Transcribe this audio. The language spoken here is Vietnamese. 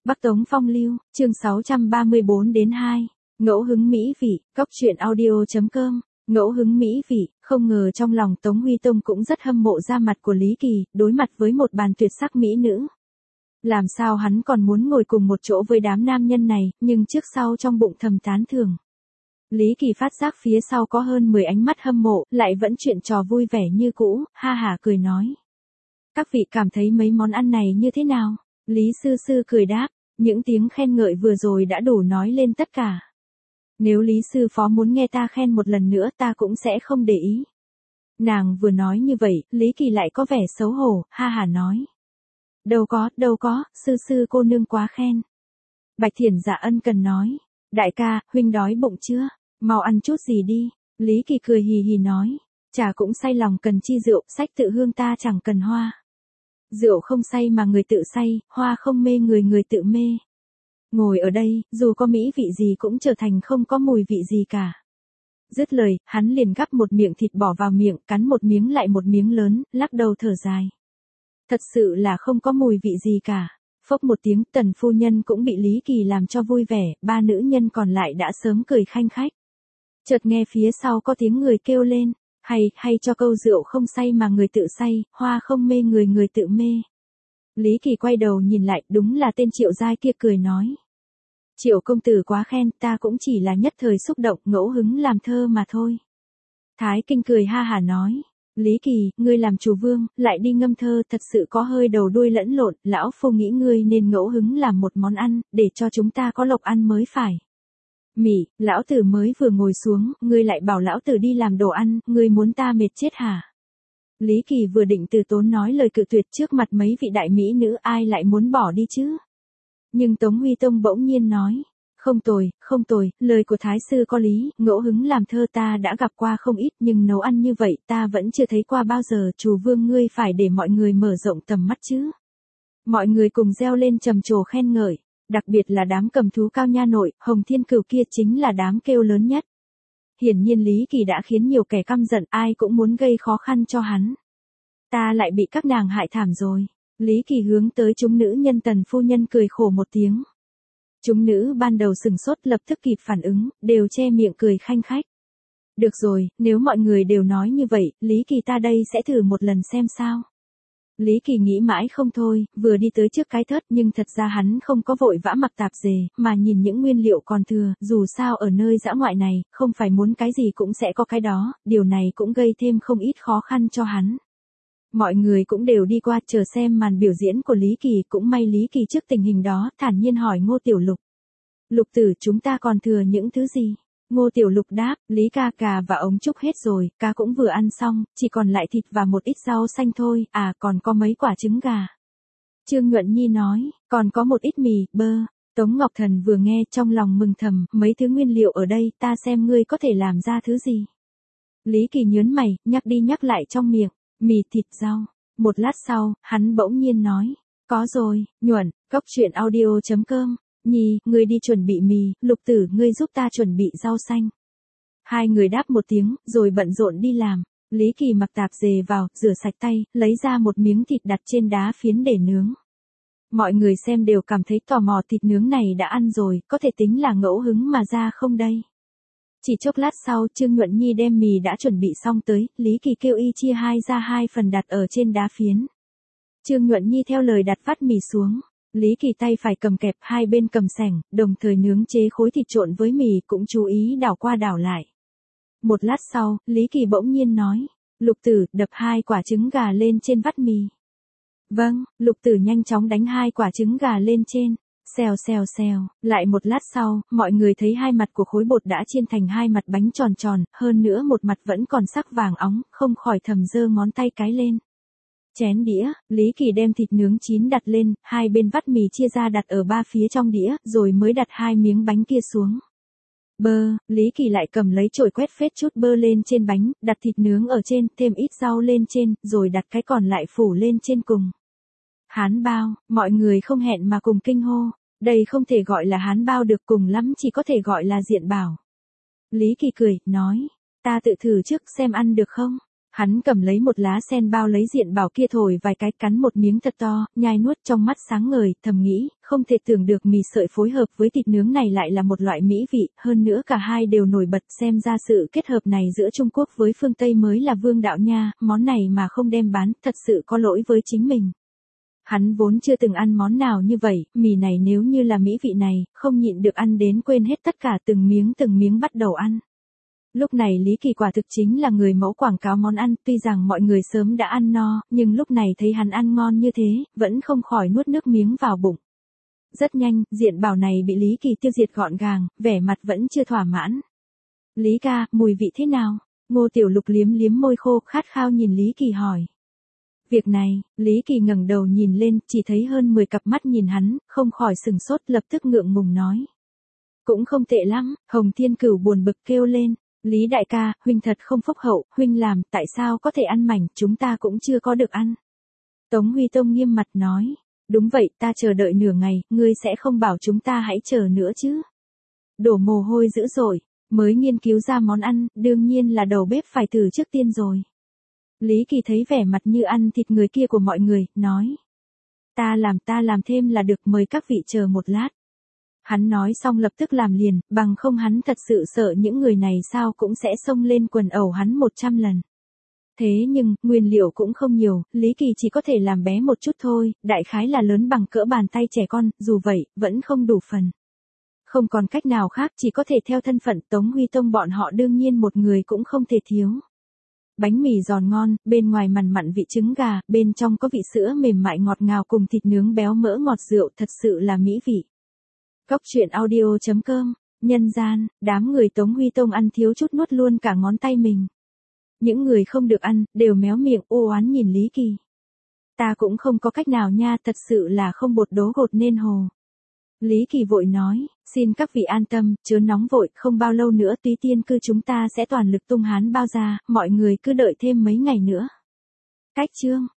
Bắc Tống Phong Lưu, chương 634-2, ngẫu hứng mỹ vị, cóc truyện audio.com, ngẫu hứng mỹ vị, không ngờ trong lòng Tống Huy Tông cũng rất hâm mộ da mặt của Lý Kỳ, đối mặt với một bàn tuyệt sắc mỹ nữ. Làm sao hắn còn muốn ngồi cùng một chỗ với đám nam nhân này, nhưng trước sau trong bụng thầm tán thưởng. Lý Kỳ phát giác phía sau có hơn 10 ánh mắt hâm mộ, lại vẫn chuyện trò vui vẻ như cũ, ha hả cười nói. Các vị cảm thấy mấy món ăn này như thế nào? Lý Sư Sư cười đáp, những tiếng khen ngợi vừa rồi đã đủ nói lên tất cả. Nếu Lý Sư Phó muốn nghe ta khen một lần nữa ta cũng sẽ không để ý. Nàng vừa nói như vậy, Lý Kỳ lại có vẻ xấu hổ, ha hả nói. Đâu có, Sư Sư cô nương quá khen. Bạch Thiển Dạ ân cần nói, đại ca, huynh đói bụng chưa? Mau ăn chút gì đi. Lý Kỳ cười hì hì nói, trà cũng say lòng cần chi rượu, sách tự hương ta chẳng cần hoa. Rượu không say mà người tự say, hoa không mê người người tự mê. Ngồi ở đây, dù có mỹ vị gì cũng trở thành không có mùi vị gì cả. Dứt lời, hắn liền gắp một miệng thịt bỏ vào miệng, cắn một miếng lại một miếng lớn, lắc đầu thở dài. Thật sự là không có mùi vị gì cả. Phốc một tiếng, Tần phu nhân cũng bị Lý Kỳ làm cho vui vẻ, ba nữ nhân còn lại đã sớm cười khanh khách. Chợt nghe phía sau có tiếng người kêu lên, hay cho câu rượu không say mà người tự say, hoa không mê người người tự mê. Lý Kỳ quay đầu nhìn lại, đúng là tên Triệu Giai kia cười nói. Triệu công tử quá khen, ta cũng chỉ là nhất thời xúc động, ngẫu hứng làm thơ mà thôi. Thái Kinh cười ha hả nói. Lý Kỳ, ngươi làm chủ vương, lại đi ngâm thơ, thật sự có hơi đầu đuôi lẫn lộn, lão phu nghĩ ngươi nên ngẫu hứng làm một món ăn, để cho chúng ta có lộc ăn mới phải. Mỉ, lão tử mới vừa ngồi xuống, ngươi lại bảo lão tử đi làm đồ ăn, ngươi muốn ta mệt chết hả? Lý Kỳ vừa định từ tốn nói lời cự tuyệt trước mặt mấy vị đại mỹ nữ, ai lại muốn bỏ đi chứ? Nhưng Tống Huy Tông bỗng nhiên nói, không tồi, lời của Thái Sư có lý, ngẫu hứng làm thơ ta đã gặp qua không ít, nhưng nấu ăn như vậy ta vẫn chưa thấy qua bao giờ, chủ vương ngươi phải để mọi người mở rộng tầm mắt chứ. Mọi người cùng reo lên trầm trồ khen ngợi, đặc biệt là đám cầm thú Cao Nha Nội, Hồng Thiên Cửu kia chính là đám kêu lớn nhất. Hiển nhiên Lý Kỳ đã khiến nhiều kẻ căm giận, ai cũng muốn gây khó khăn cho hắn. Ta lại bị các nàng hại thảm rồi. Lý Kỳ hướng tới chúng nữ nhân Tần phu nhân cười khổ một tiếng. Chúng nữ ban đầu sừng sốt lập tức kịp phản ứng, đều che miệng cười khanh khách. Được rồi, nếu mọi người đều nói như vậy, Lý Kỳ ta đây sẽ thử một lần xem sao. Lý Kỳ nghĩ mãi không thôi, vừa đi tới trước cái thớt nhưng thật ra hắn không có vội vã mặc tạp dề, mà nhìn những nguyên liệu còn thừa, dù sao ở nơi dã ngoại này, không phải muốn cái gì cũng sẽ có cái đó, điều này cũng gây thêm không ít khó khăn cho hắn. Mọi người cũng đều đi qua chờ xem màn biểu diễn của Lý Kỳ, cũng may Lý Kỳ trước tình hình đó, thản nhiên hỏi Ngô Tiểu Lục. Lục tử chúng ta còn thừa những thứ gì? Ngô Tiểu Lục đáp, Lý ca cà và ống trúc hết rồi, cá cũng vừa ăn xong, chỉ còn lại thịt và một ít rau xanh thôi, còn có mấy quả trứng gà. Trương Nhuận Nhi nói, còn có một ít mì, bơ. Tống Ngọc Thần vừa nghe trong lòng mừng thầm, mấy thứ nguyên liệu ở đây, ta xem ngươi có thể làm ra thứ gì. Lý Kỳ nhớn mày, nhắc đi nhắc lại trong miệng, mì thịt rau. Một lát sau, hắn bỗng nhiên nói, có rồi, Nhuận, cóc truyện audio.com. Nhi, ngươi đi chuẩn bị mì, Lục tử ngươi giúp ta chuẩn bị rau xanh. Hai người đáp một tiếng, rồi bận rộn đi làm. Lý Kỳ mặc tạp dề vào, rửa sạch tay, lấy ra một miếng thịt đặt trên đá phiến để nướng. Mọi người xem đều cảm thấy tò mò, thịt nướng này đã ăn rồi, có thể tính là ngẫu hứng mà ra không đây. Chỉ chốc lát sau, Trương Nhuận Nhi đem mì đã chuẩn bị xong tới, Lý Kỳ kêu y chia ra hai phần đặt ở trên đá phiến. Trương Nhuận Nhi theo lời đặt vắt mì xuống. Lý Kỳ tay phải cầm kẹp, hai bên cầm sẻng, đồng thời nướng chế khối thịt trộn với mì, cũng chú ý đảo qua đảo lại. Một lát sau, Lý Kỳ bỗng nhiên nói, Lục tử, đập hai quả trứng gà lên trên vắt mì. Vâng, Lục tử nhanh chóng đánh hai quả trứng gà lên trên. Xèo. Lại một lát sau, mọi người thấy hai mặt của khối bột đã chiên thành hai mặt bánh tròn tròn, hơn nữa một mặt vẫn còn sắc vàng óng, không khỏi thầm giơ ngón tay cái lên. Chén đĩa, Lý Kỳ đem thịt nướng chín đặt lên, hai bên vắt mì chia ra đặt ở ba phía trong đĩa, rồi mới đặt hai miếng bánh kia xuống. Bơ, Lý Kỳ lại cầm lấy chổi quét phết chút bơ lên trên bánh, đặt thịt nướng ở trên, thêm ít rau lên trên, rồi đặt cái còn lại phủ lên trên cùng. Hán bao, mọi người không hẹn mà cùng kinh hô, đây không thể gọi là hán bao được, cùng lắm chỉ có thể gọi là diện bảo. Lý Kỳ cười, nói, ta tự thử trước xem ăn được không? Hắn cầm lấy một lá sen bao lấy diện bảo kia thổi vài cái, cắn một miếng thật to, nhai nuốt trong mắt sáng ngời, thầm nghĩ, không thể tưởng được mì sợi phối hợp với thịt nướng này lại là một loại mỹ vị, hơn nữa cả hai đều nổi bật, xem ra sự kết hợp này giữa Trung Quốc với phương Tây mới là vương đạo nha, món này mà không đem bán, thật sự có lỗi với chính mình. Hắn vốn chưa từng ăn món nào như vậy, mì này nếu như là mỹ vị này, không nhịn được ăn đến quên hết tất cả, từng miếng bắt đầu ăn. Lúc này Lý Kỳ quả thực chính là người mẫu quảng cáo món ăn, tuy rằng mọi người sớm đã ăn no, nhưng lúc này thấy hắn ăn ngon như thế, vẫn không khỏi nuốt nước miếng vào bụng. Rất nhanh, diện bảo này bị Lý Kỳ tiêu diệt gọn gàng, vẻ mặt vẫn chưa thỏa mãn. Lý ca, mùi vị thế nào? Ngô Tiểu Lục liếm liếm môi khô, khát khao nhìn Lý Kỳ hỏi. Việc này, Lý Kỳ ngẩng đầu nhìn lên, chỉ thấy hơn 10 cặp mắt nhìn hắn, không khỏi sừng sốt, lập tức ngượng ngùng nói. Cũng không tệ lắm. Hồng Thiên Cửu buồn bực kêu lên. Lý đại ca, huynh thật không phúc hậu, huynh làm, tại sao có thể ăn mảnh, chúng ta cũng chưa có được ăn. Tống Huy Tông nghiêm mặt nói. Đúng vậy, ta chờ đợi nửa ngày, ngươi sẽ không bảo chúng ta hãy chờ nữa chứ. Đổ mồ hôi dữ dội, mới nghiên cứu ra món ăn, đương nhiên là đầu bếp phải thử trước tiên rồi. Lý Kỳ thấy vẻ mặt như ăn thịt người kia của mọi người, nói. Ta làm thêm là được, mời các vị chờ một lát. Hắn nói xong lập tức làm liền, bằng không hắn thật sự sợ những người này sao cũng sẽ xông lên quần ẩu hắn 100 lần. Thế nhưng, nguyên liệu cũng không nhiều, Lý Kỳ chỉ có thể làm bé một chút thôi, đại khái là lớn bằng cỡ bàn tay trẻ con, dù vậy, vẫn không đủ phần. Không còn cách nào khác, chỉ có thể theo thân phận Tống Huy Tông bọn họ, đương nhiên một người cũng không thể thiếu. Bánh mì giòn ngon, bên ngoài mằn mặn vị trứng gà, bên trong có vị sữa mềm mại ngọt ngào cùng thịt nướng béo mỡ ngọt rượu, thật sự là mỹ vị. Cóc truyện audio.com, nhân gian, đám người Tống Huy Tông ăn thiếu chút nuốt luôn cả ngón tay mình. Những người không được ăn, đều méo miệng ô oán nhìn Lý Kỳ. Ta cũng không có cách nào nha, thật sự là không bột đố gột nên hồ. Lý Kỳ vội nói, xin các vị an tâm, chớ nóng vội, không bao lâu nữa Túy Tiên Cư chúng ta sẽ toàn lực tung hán bao ra, mọi người cứ đợi thêm mấy ngày nữa. Cách chương.